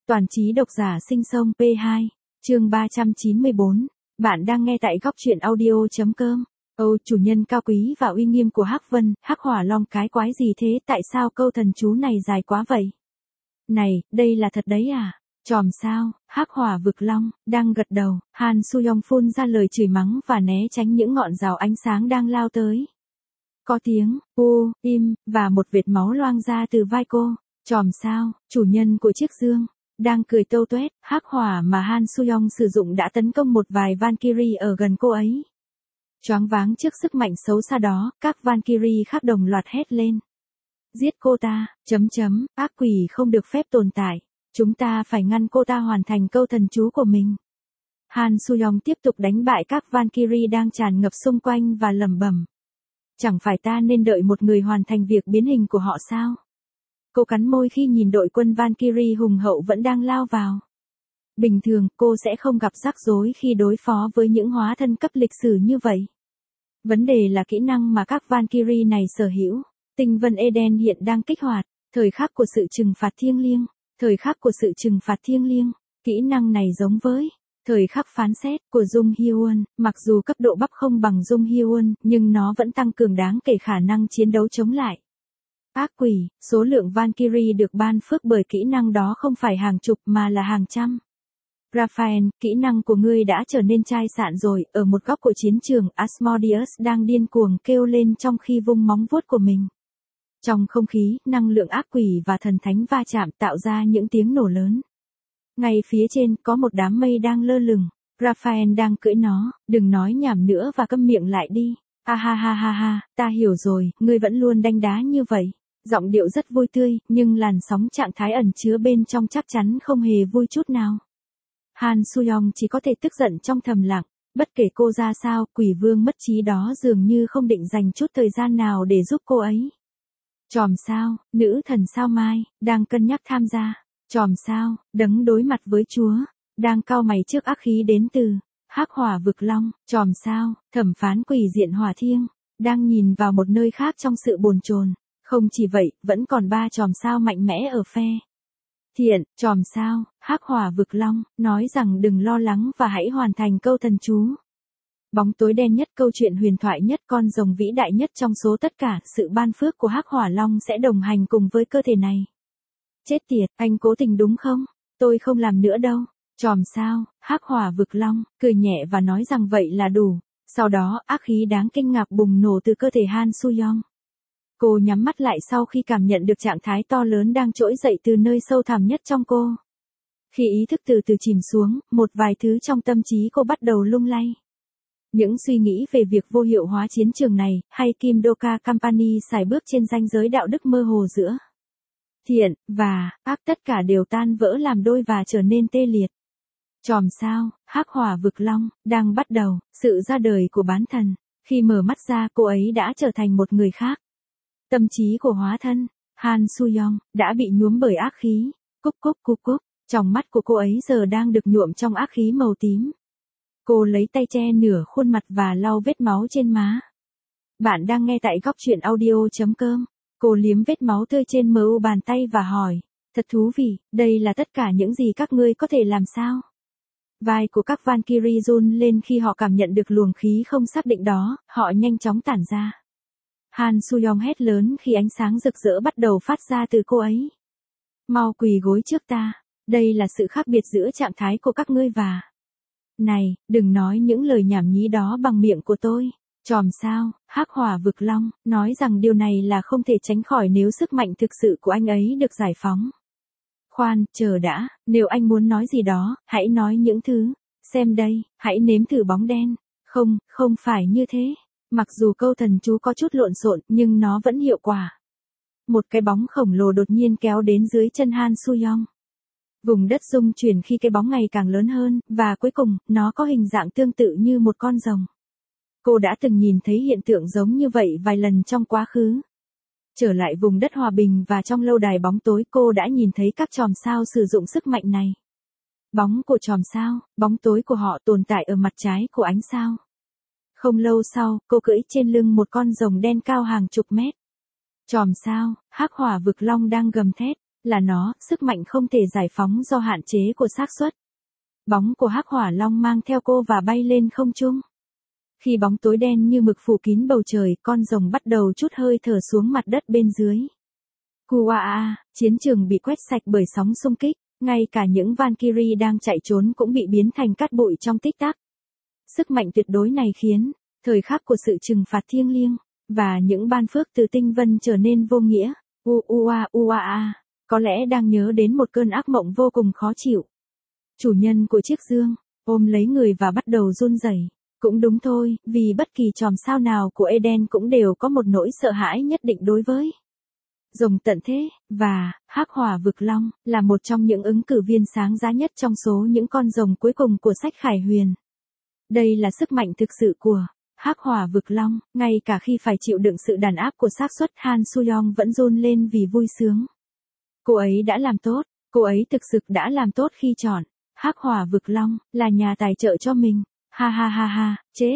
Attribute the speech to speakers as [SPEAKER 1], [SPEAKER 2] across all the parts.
[SPEAKER 1] Toàn trí độc giả sinh sông P2, chương 394. Bạn đang nghe tại góc truyện audio.com. Chủ nhân cao quý và uy nghiêm của Hắc Vân, Hắc Hỏa Long cái quái gì thế, tại sao câu thần chú này dài quá vậy? Này, đây là thật đấy à? Chòm sao, Hắc Hỏa Vực Long, đang gật đầu, Han Suyong phun ra lời chửi mắng và né tránh những ngọn rào ánh sáng đang lao tới. Có tiếng, im, và một vệt máu loang ra từ vai cô. Chòm sao, chủ nhân của chiếc dương, đang cười tâu tuét, hắc hỏa mà Han Suyong sử dụng đã tấn công một vài Valkyrie ở gần cô ấy. Choáng váng trước sức mạnh xấu xa đó, các Valkyrie khác đồng loạt hét lên. Giết cô ta, ác quỷ không được phép tồn tại, chúng ta phải ngăn cô ta hoàn thành câu thần chú của mình. Han Suyong tiếp tục đánh bại các Valkyrie đang tràn ngập xung quanh và lẩm bẩm. Chẳng phải ta nên đợi một người hoàn thành việc biến hình của họ sao? Cô cắn môi khi nhìn đội quân Valkyrie hùng hậu vẫn đang lao vào. Bình thường, cô sẽ không gặp rắc rối khi đối phó với những hóa thân cấp lịch sử như vậy. Vấn đề là kỹ năng mà các Valkyrie này sở hữu. Tinh vân Eden hiện đang kích hoạt, thời khắc của sự trừng phạt thiêng liêng. Thời khắc của sự trừng phạt thiêng liêng. Kỹ năng này giống với thời khắc phán xét của Jung Hyun, mặc dù cấp độ bắp không bằng Jung Hyun, nhưng nó vẫn tăng cường đáng kể khả năng chiến đấu chống lại. Ác quỷ, số lượng Valkyrie được ban phước bởi kỹ năng đó không phải hàng chục mà là hàng trăm. Raphael, kỹ năng của ngươi đã trở nên chai sạn rồi, ở một góc của chiến trường, Asmodeus đang điên cuồng kêu lên trong khi vung móng vuốt của mình. Trong không khí, năng lượng ác quỷ và thần thánh va chạm tạo ra những tiếng nổ lớn. Ngay phía trên, có một đám mây đang lơ lửng. Raphael đang cưỡi nó, đừng nói nhảm nữa và câm miệng lại đi. Ha, ta hiểu rồi, ngươi vẫn luôn đanh đá như vậy. Giọng điệu rất vui tươi, nhưng làn sóng trạng thái ẩn chứa bên trong chắc chắn không hề vui chút nào. Han Suyong chỉ có thể tức giận trong thầm lặng, bất kể cô ra sao, quỷ vương mất trí đó dường như không định dành chút thời gian nào để giúp cô ấy. Chòm sao, nữ thần sao mai, đang cân nhắc tham gia. Chòm sao, đấng đối mặt với Chúa, đang cau mày trước ác khí đến từ Hắc Hỏa Vực Long. Chòm sao, thẩm phán quỷ diện hỏa thiêng, đang nhìn vào một nơi khác trong sự bồn chồn. Không chỉ vậy, vẫn còn 3 chòm sao mạnh mẽ ở phe thiện. Chòm sao, Hắc Hỏa Vực Long, nói rằng đừng lo lắng và hãy hoàn thành câu thần chú. Bóng tối đen nhất, câu chuyện huyền thoại nhất, con rồng vĩ đại nhất trong số tất cả, sự ban phước của Hắc Hỏa Long sẽ đồng hành cùng với cơ thể này. Chết tiệt, anh cố tình đúng không? Tôi không làm nữa đâu. Chòm sao, Hắc Hỏa Vực Long, cười nhẹ và nói rằng vậy là đủ. Sau đó, ác khí đáng kinh ngạc bùng nổ từ cơ thể Han Suyong. Cô nhắm mắt lại sau khi cảm nhận được trạng thái to lớn đang trỗi dậy từ nơi sâu thẳm nhất trong cô. Khi ý thức từ từ chìm xuống, một vài thứ trong tâm trí cô bắt đầu lung lay. Những suy nghĩ về việc vô hiệu hóa chiến trường này, hay Kim Doka Company sải bước trên ranh giới đạo đức mơ hồ giữa thiện và ác, tất cả đều tan vỡ làm đôi và trở nên tê liệt. Chòm sao, Hắc Hỏa Vực Long, đang bắt đầu, sự ra đời của bán thần. Khi mở mắt ra, cô ấy đã trở thành một người khác. Tâm trí của hóa thân, Han Suyong, đã bị nhuốm bởi ác khí. Cúc, trong mắt của cô ấy giờ đang được nhuộm trong ác khí màu tím. Cô lấy tay che nửa khuôn mặt và lau vết máu trên má. Bạn đang nghe tại góc truyện audio.com. Cô liếm vết máu tươi trên mu bàn tay và hỏi. Thật thú vị, đây là tất cả những gì các ngươi có thể làm sao? Vai của các Valkyrie run lên khi họ cảm nhận được luồng khí không xác định đó, họ nhanh chóng tản ra. Han Suyong hét lớn khi ánh sáng rực rỡ bắt đầu phát ra từ cô ấy. Mau quỳ gối trước ta, đây là sự khác biệt giữa trạng thái của các ngươi và... Này, đừng nói những lời nhảm nhí đó bằng miệng của tôi. Chòm sao, Hắc Hỏa Vực Long, nói rằng điều này là không thể tránh khỏi nếu sức mạnh thực sự của anh ấy được giải phóng. Khoan, chờ đã, nếu anh muốn nói gì đó, hãy nói những thứ. Xem đây, hãy nếm thử bóng đen. Không phải như thế. Mặc dù câu thần chú có chút lộn xộn, nhưng nó vẫn hiệu quả. Một cái bóng khổng lồ đột nhiên kéo đến dưới chân Han Suyong. Vùng đất rung chuyển khi cái bóng ngày càng lớn hơn, và cuối cùng, nó có hình dạng tương tự như một con rồng. Cô đã từng nhìn thấy hiện tượng giống như vậy vài lần trong quá khứ. Trở lại vùng đất hòa bình và trong lâu đài bóng tối, cô đã nhìn thấy các chòm sao sử dụng sức mạnh này. Bóng của chòm sao, bóng tối của họ tồn tại ở mặt trái của ánh sao. Không lâu sau, cô cưỡi trên lưng một con rồng đen cao hàng chục mét. Chòm sao, Hắc Hỏa Vực Long đang gầm thét. là nó, sức mạnh không thể giải phóng do hạn chế của xác suất. Bóng của Hắc Hỏa Long mang theo cô và bay lên không trung. Khi bóng tối đen như mực phủ kín bầu trời, con rồng bắt đầu trút hơi thở xuống mặt đất bên dưới. Kuaa, chiến trường bị quét sạch bởi sóng xung kích, ngay cả những Valkyrie đang chạy trốn cũng bị biến thành cát bụi trong tích tắc. Sức mạnh tuyệt đối này khiến thời khắc của sự trừng phạt thiêng liêng và những ban phước từ tinh vân trở nên vô nghĩa. Có lẽ đang nhớ đến một cơn ác mộng vô cùng khó chịu. Chủ nhân của chiếc dương ôm lấy người và bắt đầu run rẩy. Cũng đúng thôi, vì bất kỳ chòm sao nào của Eden cũng đều có một nỗi sợ hãi nhất định đối với rồng tận thế, và Hắc Hỏa Vực Long là một trong những ứng cử viên sáng giá nhất trong số những con rồng cuối cùng của sách Khải Huyền. Đây là sức mạnh thực sự của Hắc Hỏa Vực Long, ngay cả khi phải chịu đựng sự đàn áp của xác suất, Han Soo-young vẫn run lên vì vui sướng. Cô ấy đã làm tốt, cô ấy thực sự đã làm tốt khi chọn Hắc Hỏa Vực Long là nhà tài trợ cho mình. Ha ha ha ha,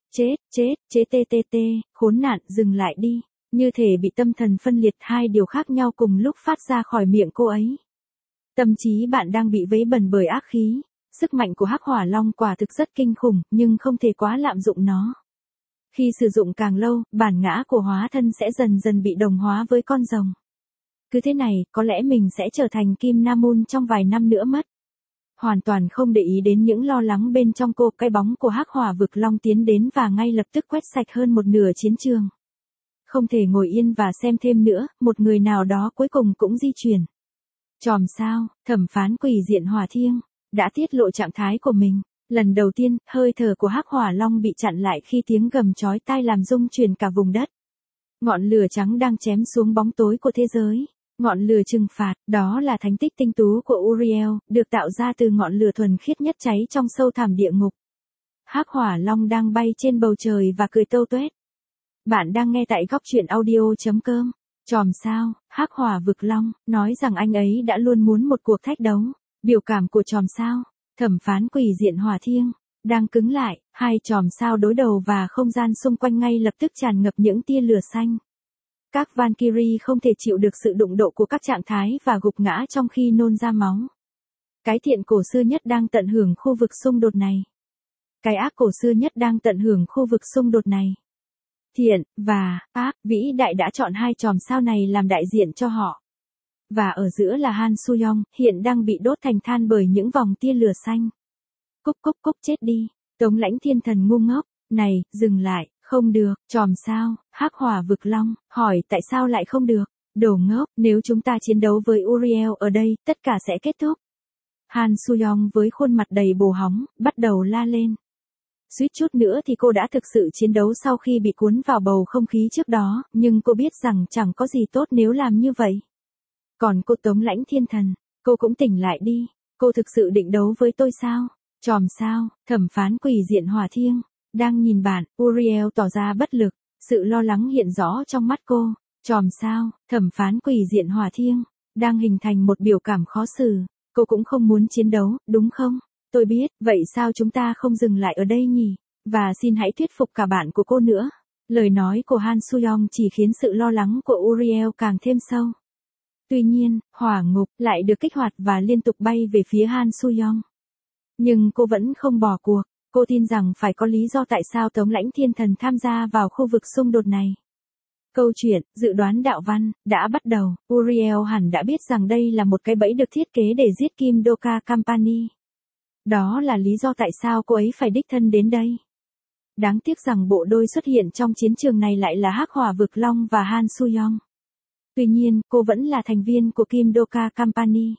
[SPEAKER 1] chết, khốn nạn, dừng lại đi. Như thể bị tâm thần phân liệt, hai điều khác nhau cùng lúc phát ra khỏi miệng cô ấy. Tâm trí bạn đang bị vấy bẩn bởi ác khí. Sức mạnh của Hắc Hỏa Long quả thực rất kinh khủng, nhưng không thể quá lạm dụng nó. Khi sử dụng càng lâu, bản ngã của hóa thân sẽ dần dần bị đồng hóa với con rồng. Cứ thế này, có lẽ mình sẽ trở thành Kim Nam Moon trong vài năm nữa mất. Hoàn toàn không để ý đến những lo lắng bên trong cô, cái bóng của Hắc Hỏa Vực Long tiến đến và ngay lập tức quét sạch hơn một nửa chiến trường. Không thể ngồi yên và xem thêm nữa, một người nào đó cuối cùng cũng di chuyển. Chòm sao, thẩm phán quỷ diện Hỏa Thiêng, đã tiết lộ trạng thái của mình. Lần đầu tiên, hơi thở của Hắc Hỏa Long bị chặn lại khi tiếng gầm chói tai làm rung chuyển cả vùng đất. Ngọn lửa trắng đang chém xuống bóng tối của thế giới. Ngọn lửa trừng phạt, đó là thánh tích tinh tú của Uriel, được tạo ra từ ngọn lửa thuần khiết nhất cháy trong sâu thẳm địa ngục. Hắc Hỏa Long đang bay trên bầu trời và cười tâu tuét. Bạn đang nghe tại góc truyện audio.com. Chòm sao, Hắc Hỏa Vực Long, nói rằng anh ấy đã luôn muốn một cuộc thách đấu. Biểu cảm của chòm sao, thẩm phán quỷ diện Hỏa Thiêng, đang cứng lại, hai chòm sao đối đầu và không gian xung quanh ngay lập tức tràn ngập những tia lửa xanh. Các Valkyrie không thể chịu được sự đụng độ của các trạng thái và gục ngã trong khi nôn ra máu. Cái thiện cổ xưa nhất đang tận hưởng khu vực xung đột này. Cái ác cổ xưa nhất đang tận hưởng khu vực xung đột này. Thiện và ác vĩ đại đã chọn hai chòm sao này làm đại diện cho họ. Và ở giữa là Han Soo-young, hiện đang bị đốt thành than bởi những vòng tia lửa xanh. Cúc chết đi, Tống Lãnh Thiên Thần ngu ngốc, này, dừng lại, không được, chòm sao, Hắc Hỏa Vực Long, hỏi tại sao lại không được, đồ ngốc, nếu chúng ta chiến đấu với Uriel ở đây, tất cả sẽ kết thúc. Han Soo-young với khuôn mặt đầy bồ hóng, bắt đầu la lên. Suýt chút nữa thì cô đã thực sự chiến đấu sau khi bị cuốn vào bầu không khí trước đó, nhưng cô biết rằng chẳng có gì tốt nếu làm như vậy. Còn cô Tống Lãnh Thiên Thần, cô cũng tỉnh lại đi, cô thực sự định đấu với tôi sao? Chòm sao, thẩm phán quỷ diện Hỏa Thiêng, đang nhìn bạn, Uriel tỏ ra bất lực, sự lo lắng hiện rõ trong mắt cô. Chòm sao, thẩm phán quỷ diện Hỏa Thiêng, đang hình thành một biểu cảm khó xử, cô cũng không muốn chiến đấu, đúng không? Tôi biết, vậy sao chúng ta không dừng lại ở đây nhỉ? Và xin hãy thuyết phục cả bạn của cô nữa. Lời nói của Han Soo-young chỉ khiến sự lo lắng của Uriel càng thêm sâu. Tuy nhiên, hỏa ngục lại được kích hoạt và liên tục bay về phía Han Soo-young. Nhưng cô vẫn không bỏ cuộc, cô tin rằng phải có lý do tại sao Tống Lãnh Thiên Thần tham gia vào khu vực xung đột này. Câu chuyện, dự đoán đạo văn, đã bắt đầu, Uriel hẳn đã biết rằng đây là một cái bẫy được thiết kế để giết Kim Doka Company. Đó là lý do tại sao cô ấy phải đích thân đến đây. Đáng tiếc rằng bộ đôi xuất hiện trong chiến trường này lại là Hắc Hỏa Vực Long và Han Soo-young. Tuy nhiên, cô vẫn là thành viên của Kim Doka Company.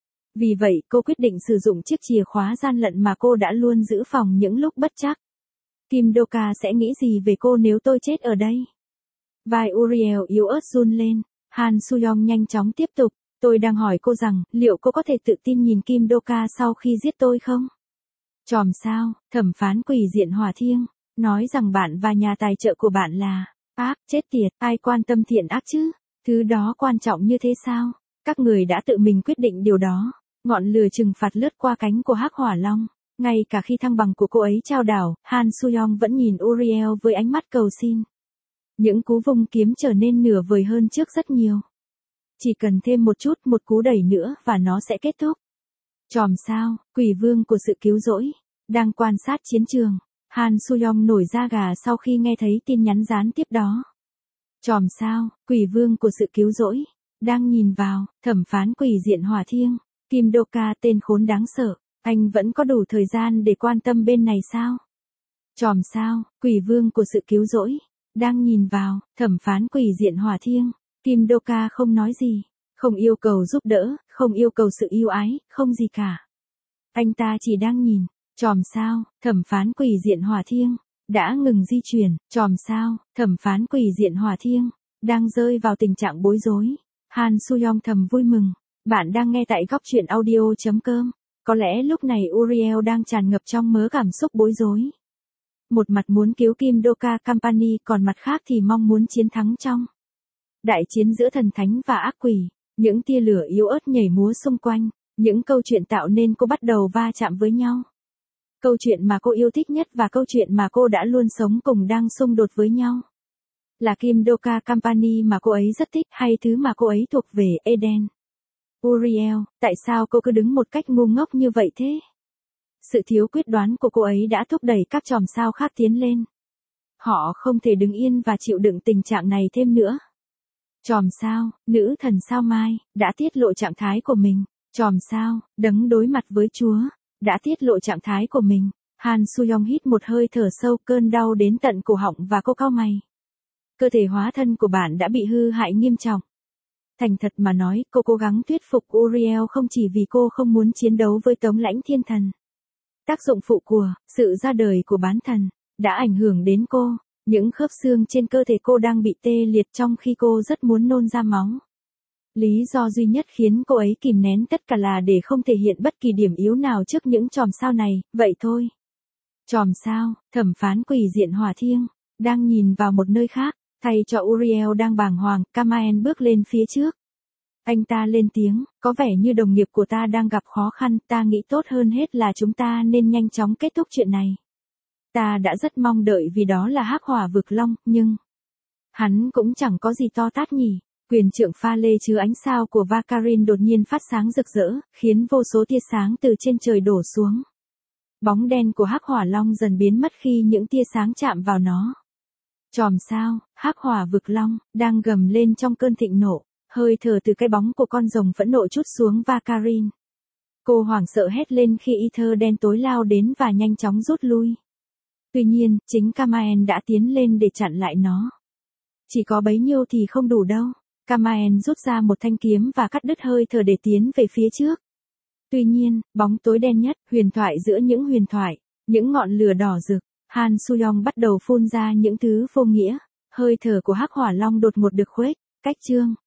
[SPEAKER 1] Vì vậy, cô quyết định sử dụng chiếc chìa khóa gian lận mà cô đã luôn giữ phòng những lúc bất trắc. Kim Doka sẽ nghĩ gì về cô nếu tôi chết ở đây? Vai Uriel yếu ớt run lên. Han Soo-young nhanh chóng tiếp tục. Tôi đang hỏi cô rằng, liệu cô có thể tự tin nhìn Kim Doka sau khi giết tôi không? Chòm sao, thẩm phán quỷ diện Hỏa Thiêng, nói rằng bạn và nhà tài trợ của bạn là ác, chết tiệt, ai quan tâm thiện ác chứ? Thứ đó quan trọng như thế sao? Các người đã tự mình quyết định điều đó. Ngọn lửa trừng phạt lướt qua cánh của Hắc Hỏa Long. Ngay cả khi thăng bằng của cô ấy trao đảo, Han Soo-young vẫn nhìn Uriel với ánh mắt cầu xin. Những cú vung kiếm trở nên nửa vời hơn trước rất nhiều. Chỉ cần thêm một chút, một cú đẩy nữa và nó sẽ kết thúc. Chòm sao, quỷ vương của sự cứu rỗi, đang quan sát chiến trường. Han Soo-yong nổi da gà sau khi nghe thấy tin nhắn gián tiếp đó. Chòm sao, quỷ vương của sự cứu rỗi, đang nhìn vào, thẩm phán quỷ diện hỏa thiêng. Kim Do-ka tên khốn đáng sợ, anh vẫn có đủ thời gian để quan tâm bên này sao? Chòm sao, quỷ vương của sự cứu rỗi, đang nhìn vào, thẩm phán quỷ diện hỏa thiêng. Kim Do-ka không nói gì, không yêu cầu giúp đỡ, không yêu cầu sự yêu ái, không gì cả. Anh ta chỉ đang nhìn. Chòm sao, thẩm phán quỷ diện hỏa thiêng, đã ngừng di chuyển. Chòm sao, thẩm phán quỷ diện hỏa thiêng, đang rơi vào tình trạng bối rối. Han Soo-yong thầm vui mừng. Bạn đang nghe tại góc truyện audio.com. Có lẽ lúc này Uriel đang tràn ngập trong mớ cảm xúc bối rối. Một mặt muốn cứu Kim Do-ka Company, còn mặt khác thì mong muốn chiến thắng trong đại chiến giữa thần thánh và ác quỷ. Những tia lửa yếu ớt nhảy múa xung quanh, những câu chuyện tạo nên cô bắt đầu va chạm với nhau. Câu chuyện mà cô yêu thích nhất và câu chuyện mà cô đã luôn sống cùng đang xung đột với nhau. Là Kim Do-ka Company mà cô ấy rất thích hay thứ mà cô ấy thuộc về Eden? Uriel, tại sao cô cứ đứng một cách ngu ngốc như vậy thế? Sự thiếu quyết đoán của cô ấy đã thúc đẩy các chòm sao khác tiến lên. Họ không thể đứng yên và chịu đựng tình trạng này thêm nữa. Chòm sao, nữ thần sao Mai, đã tiết lộ trạng thái của mình. Chòm sao, đấng đối mặt với Chúa, đã tiết lộ trạng thái của mình. Han Soo-yong hít một hơi thở sâu, cơn đau đến tận cổ họng và cô cau mày. Cơ thể hóa thân của bạn đã bị hư hại nghiêm trọng. Thành thật mà nói, cô cố gắng thuyết phục Uriel không chỉ vì cô không muốn chiến đấu với Tống Lãnh Thiên Thần. Tác dụng phụ của sự ra đời của bán thần đã ảnh hưởng đến cô. Những khớp xương trên cơ thể cô đang bị tê liệt trong khi cô rất muốn nôn ra máu. Lý do duy nhất khiến cô ấy kìm nén tất cả là để không thể hiện bất kỳ điểm yếu nào trước những chòm sao này, vậy thôi. Chòm sao, thẩm phán quỷ diện hỏa thiêng, đang nhìn vào một nơi khác, thay cho Uriel đang bàng hoàng, Kamaen bước lên phía trước. Anh ta lên tiếng, có vẻ như đồng nghiệp của ta đang gặp khó khăn, ta nghĩ tốt hơn hết là chúng ta nên nhanh chóng kết thúc chuyện này. Ta đã rất mong đợi vì đó là hắc hỏa vực long, nhưng hắn cũng chẳng có gì to tát nhỉ. Quyền trượng pha lê chứa ánh sao của Vakarin đột nhiên phát sáng rực rỡ, khiến vô số tia sáng từ trên trời đổ xuống. Bóng đen của hắc hỏa long dần biến mất khi những tia sáng chạm vào nó. Chòm sao, hắc hỏa vực long, đang gầm lên trong cơn thịnh nộ, hơi thở từ cái bóng của con rồng phẫn nộ trút xuống Vakarin. Cô hoảng sợ hét lên khi Ether đen tối lao đến và nhanh chóng rút lui. Tuy nhiên, chính Kamaen đã tiến lên để chặn lại nó. Chỉ có bấy nhiêu thì không đủ đâu. Kamaen rút ra một thanh kiếm và cắt đứt hơi thở để tiến về phía trước. Tuy nhiên, bóng tối đen nhất, huyền thoại giữa những huyền thoại, những ngọn lửa đỏ rực, Han Soo-yong bắt đầu phun ra những thứ vô nghĩa. Hơi thở của hắc hỏa long đột ngột được khuếch, cách chương.